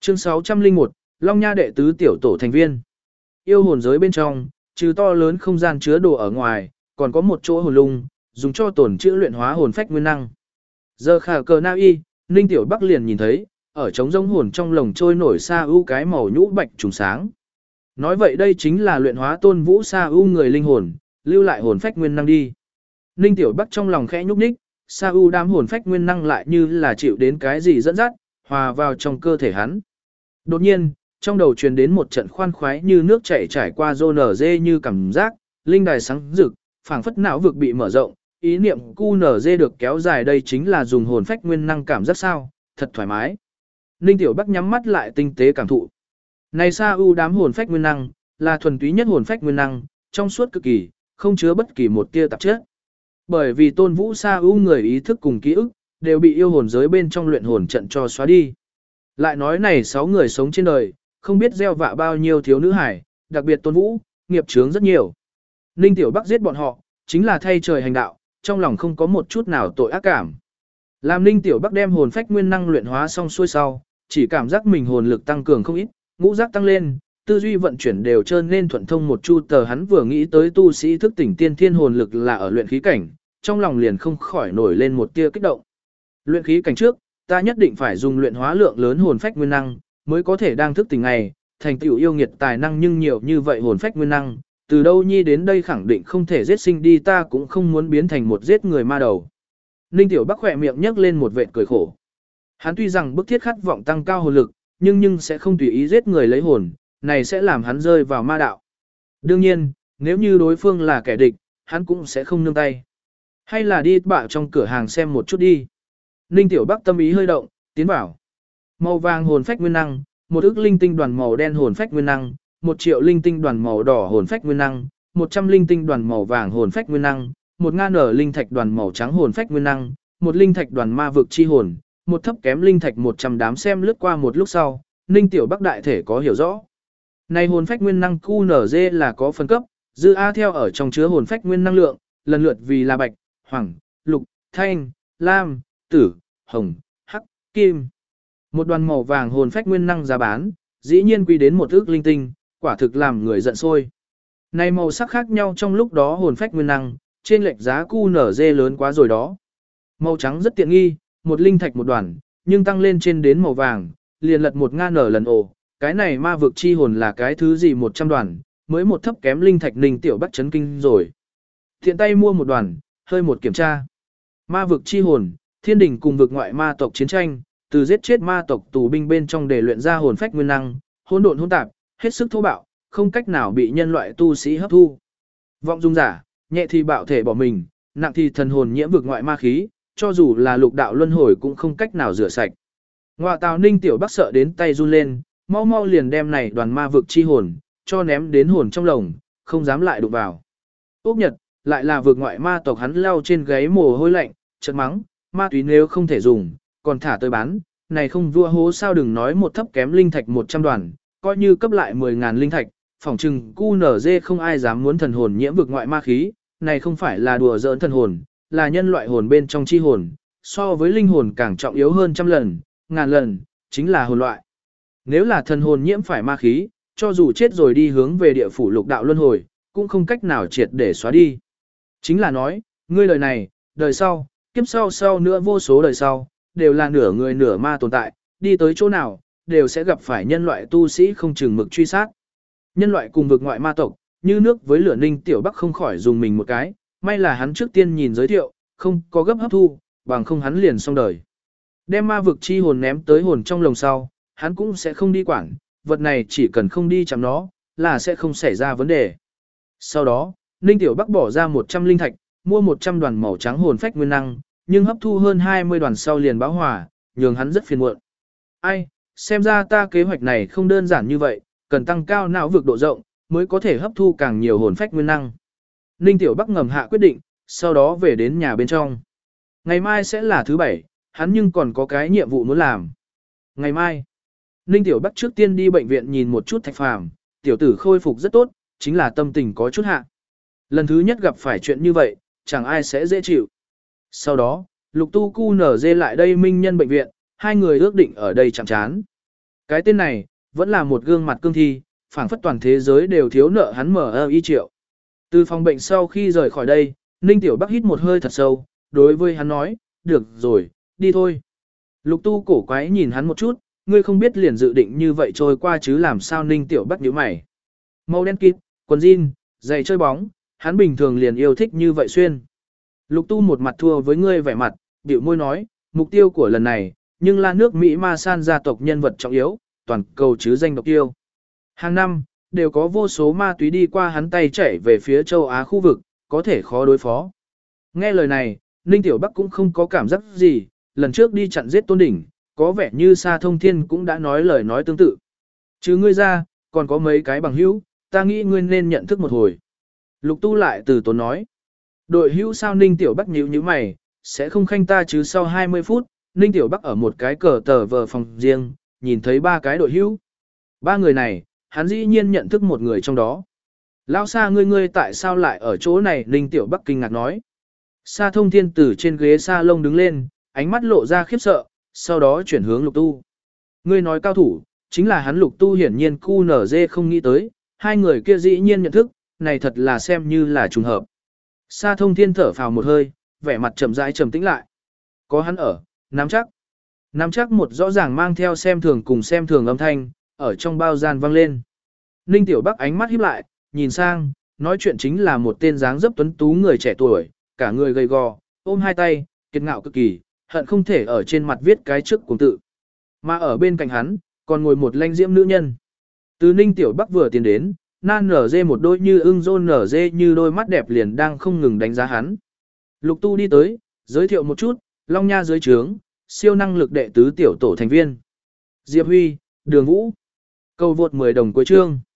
Chương 601, Long Nha đệ tứ tiểu tổ thành viên. Yêu hồn giới bên trong, trừ to lớn không gian chứa đồ ở ngoài, còn có một chỗ hồn lung, dùng cho tổn trữ luyện hóa hồn phách nguyên năng. Giờ khả cờ na y, Ninh Tiểu Bắc liền nhìn thấy, ở trống rỗng hồn trong lồng trôi nổi sa ưu cái màu nhũ bạch trùng sáng. Nói vậy đây chính là luyện hóa Tôn Vũ sa ưu người linh hồn, lưu lại hồn phách nguyên năng đi. Ninh Tiểu Bắc trong lòng khẽ nhúc nhích, sa ưu đám hồn phách nguyên năng lại như là chịu đến cái gì dẫn dắt, hòa vào trong cơ thể hắn. Đột nhiên, trong đầu truyền đến một trận khoan khoái như nước chảy trải qua rô nở dê như cảm giác, linh đài sáng rực, phảng phất não vực bị mở rộng, ý niệm cu nở dê được kéo dài, đây chính là dùng hồn phách nguyên năng cảm giác sao, thật thoải mái. Ninh Tiểu Bắc nhắm mắt lại tinh tế cảm thụ. Này sa ưu đám hồn phách nguyên năng, là thuần túy nhất hồn phách nguyên năng, trong suốt cực kỳ, không chứa bất kỳ một tia tạp chất. Bởi vì Tôn Vũ sa ưu người ý thức cùng ký ức, đều bị yêu hồn giới bên trong luyện hồn trận cho xóa đi. Lại nói này 6 người sống trên đời, không biết gieo vạ bao nhiêu thiếu nữ hải, đặc biệt Tôn Vũ, nghiệp chướng rất nhiều. Ninh Tiểu Bắc giết bọn họ, chính là thay trời hành đạo, trong lòng không có một chút nào tội ác cảm. Làm Ninh Tiểu Bắc đem hồn phách nguyên năng luyện hóa xong xuôi sau, chỉ cảm giác mình hồn lực tăng cường không ít, ngũ giác tăng lên, tư duy vận chuyển đều trơn nên thuận thông một chu tờ, hắn vừa nghĩ tới tu sĩ thức tỉnh tiên thiên hồn lực là ở luyện khí cảnh, trong lòng liền không khỏi nổi lên một tia kích động. Luyện khí cảnh trước, ta nhất định phải dùng luyện hóa lượng lớn hồn phách nguyên năng, mới có thể đang thức tỉnh ngày, thành tựu yêu nghiệt tài năng, nhưng nhiều như vậy hồn phách nguyên năng, từ đâu nhi đến đây khẳng định không thể giết sinh đi, ta cũng không muốn biến thành một giết người ma đầu. Ninh Tiểu Bắc khỏe miệng nhấc lên một vệt cười khổ. Hắn tuy rằng bức thiết khát vọng tăng cao hồn lực, nhưng sẽ không tùy ý giết người lấy hồn, này sẽ làm hắn rơi vào ma đạo. Đương nhiên, nếu như đối phương là kẻ địch, hắn cũng sẽ không nương tay. Hay là đi bạo trong cửa hàng xem một chút đi. Ninh Tiểu Bắc tâm ý hơi động, tiến vào. Màu vàng hồn phách nguyên năng, 1 ức linh tinh đoàn màu đen hồn phách nguyên năng, 1 triệu linh tinh đoàn màu đỏ hồn phách nguyên năng, 100 linh tinh đoàn màu vàng hồn phách nguyên năng, 1000 ở linh thạch đoàn màu trắng hồn phách nguyên năng, 1 linh thạch đoàn ma vực chi hồn, 1 thấp kém linh thạch 100 đám. Xem lướt qua một lúc sau, Ninh Tiểu Bắc đại thể có hiểu rõ. Này hồn phách nguyên năng QNZ là có phân cấp, dư A theo ở trong chứa hồn phách nguyên năng lượng, lần lượt vì là bạch, hoàng, lục, thanh, lam, tử, hồng, hắc, kim. Một đoàn màu vàng hồn phách nguyên năng giá bán, dĩ nhiên quy đến 1 ức linh tinh, quả thực làm người giận sôi. Này màu sắc khác nhau trong lúc đó hồn phách nguyên năng, trên lệch giá QNZ lớn quá rồi đó. Màu trắng rất tiện nghi, 1 linh thạch một đoàn, nhưng tăng lên trên đến màu vàng, liền lật 1000 ở lần ồ. Cái này ma vực chi hồn là cái thứ gì 100 đoàn, mới một thấp kém linh thạch. Ninh Tiểu Bắc chấn kinh rồi. Thiện tay mua một đoàn, hơi một kiểm tra. Ma vực chi hồn, thiên đình cùng vực ngoại ma tộc chiến tranh, từ giết chết ma tộc tù binh bên trong để luyện ra hồn phách nguyên năng, hỗn độn hỗn tạp, hết sức thô bạo, không cách nào bị nhân loại tu sĩ hấp thu. Vọng dung giả, nhẹ thì bạo thể bỏ mình, nặng thì thần hồn nhiễm vực ngoại ma khí, cho dù là lục đạo luân hồi cũng không cách nào rửa sạch. Ngoại tào Ninh Tiểu Bắc sợ đến tay run lên, mau mau liền đem này đoàn ma vực chi hồn, cho ném đến hồn trong lồng, không dám lại đụng vào. Úc Nhật, lại là vực ngoại ma tộc, hắn lau trên gáy mồ hôi lạnh, chợt mắng, ma túy nếu không thể dùng, còn thả tới bán, này không vua hố sao, đừng nói một thấp kém linh thạch 100 đoàn, coi như cấp lại 10.000 linh thạch, phỏng chừng QNZ không ai dám muốn thần hồn nhiễm vực ngoại ma khí, này không phải là đùa giỡn thần hồn, là nhân loại hồn bên trong chi hồn, so với linh hồn càng trọng yếu hơn trăm lần, ngàn lần, chính là hồn loại. Nếu là thần hồn nhiễm phải ma khí, cho dù chết rồi đi hướng về địa phủ lục đạo luân hồi, cũng không cách nào triệt để xóa đi. Chính là nói, ngươi đời này, đời sau, kiếp sau nữa vô số đời sau, đều là nửa người nửa ma tồn tại, đi tới chỗ nào, đều sẽ gặp phải nhân loại tu sĩ không chừng mực truy sát. Nhân loại cùng vực ngoại ma tộc, như nước với lửa. Ninh Tiểu Bắc không khỏi dùng mình một cái, may là hắn trước tiên nhìn giới thiệu, không có gấp hấp thu, bằng không hắn liền xong đời. Đem ma vực chi hồn ném tới hồn trong lồng sau, hắn cũng sẽ không đi quản, vật này chỉ cần không đi chạm nó, là sẽ không xảy ra vấn đề. Sau đó, Ninh Tiểu Bắc bỏ ra 100 linh thạch, mua 100 đoàn màu trắng hồn phách nguyên năng, nhưng hấp thu hơn 20 đoàn sau liền báo hỏa, nhường hắn rất phiền muộn. Ai, xem ra ta kế hoạch này không đơn giản như vậy, cần tăng cao não vực độ rộng, mới có thể hấp thu càng nhiều hồn phách nguyên năng. Ninh Tiểu Bắc ngầm hạ quyết định, sau đó về đến nhà bên trong. Ngày mai sẽ là thứ 7, hắn nhưng còn có cái nhiệm vụ muốn làm. Ngày mai, Ninh Tiểu Bắc trước tiên đi bệnh viện nhìn một chút Thạch Phàm, tiểu tử khôi phục rất tốt, chính là tâm tình có chút hạ. Lần thứ nhất gặp phải chuyện như vậy, chẳng ai sẽ dễ chịu. Sau đó, Lục Tu Cu nở dê lại đây Minh Nhân bệnh viện, hai người ước định ở đây chạm chán. Cái tên này, vẫn là một gương mặt cương thi, phảng phất toàn thế giới đều thiếu nợ hắn MI triệu. Từ phòng bệnh sau khi rời khỏi đây, Ninh Tiểu Bắc hít một hơi thật sâu, đối với hắn nói, được rồi, đi thôi. Lục Tu cổ quái nhìn hắn một chút, ngươi không biết liền dự định như vậy trôi qua chứ làm sao. Ninh Tiểu Bắc nhíu mày. Màu đen kịt, quần jean, giày chơi bóng, hắn bình thường liền yêu thích như vậy xuyên. Lục Tu một mặt thua với ngươi vẻ mặt, bĩu môi nói, mục tiêu của lần này, nhưng là nước Mỹ Ma San gia tộc nhân vật trọng yếu, toàn cầu chứ danh độc tiêu. Hàng năm, đều có vô số ma túy đi qua hắn tay chảy về phía châu Á khu vực, có thể khó đối phó. Nghe lời này, Ninh Tiểu Bắc cũng không có cảm giác gì, lần trước đi chặn giết Tôn Đỉnh, có vẻ như Sa Thông Thiên cũng đã nói lời nói tương tự. Chứ ngươi ra, còn có mấy cái bằng hữu, ta nghĩ ngươi nên nhận thức một hồi. Lục Tu lại từ tốn nói. Đội hữu sao? Ninh Tiểu Bắc nhíu nhíu mày, sẽ không khanh ta chứ. Sau 20 phút, Ninh Tiểu Bắc ở một cái cờ tờ vờ phòng riêng, nhìn thấy 3 cái đội hữu. 3 người này, hắn dĩ nhiên nhận thức một người trong đó. Lão Sa, ngươi tại sao lại ở chỗ này? Ninh Tiểu Bắc kinh ngạc nói. Sa Thông Thiên từ trên ghế salon đứng lên, ánh mắt lộ ra khiếp sợ, sau đó chuyển hướng Lục Tu. Ngươi nói cao thủ, chính là hắn. Lục Tu hiển nhiên QNZ không nghĩ tới, hai người kia dĩ nhiên nhận thức, này thật là xem như là trùng hợp. Sa Thông Thiên thở phào một hơi, vẻ mặt trầm rãi trầm tĩnh lại. Có hắn ở, nắm chắc. Nắm chắc một rõ ràng mang theo xem thường cùng xem thường âm thanh, ở trong bao gian vang lên. Ninh Tiểu Bắc ánh mắt híp lại, nhìn sang, nói chuyện chính là một tên dáng dấp tuấn tú người trẻ tuổi, cả người gầy gò, ôm hai tay, kiệt ngạo cực kỳ, hận không thể ở trên mặt viết cái trước cuồng tự. Mà ở bên cạnh hắn, còn ngồi một lanh diễm nữ nhân. Từ Ninh Tiểu Bắc vừa tiến đến, nan nở dê một đôi như ưng rôn nở dê như đôi mắt đẹp liền đang không ngừng đánh giá hắn. Lục Tu đi tới, giới thiệu một chút, Long Nha dưới trướng, siêu năng lực đệ tứ tiểu tổ thành viên. Diệp Huy, Đường Vũ. Cầu vượt 10 đồng cuối chương.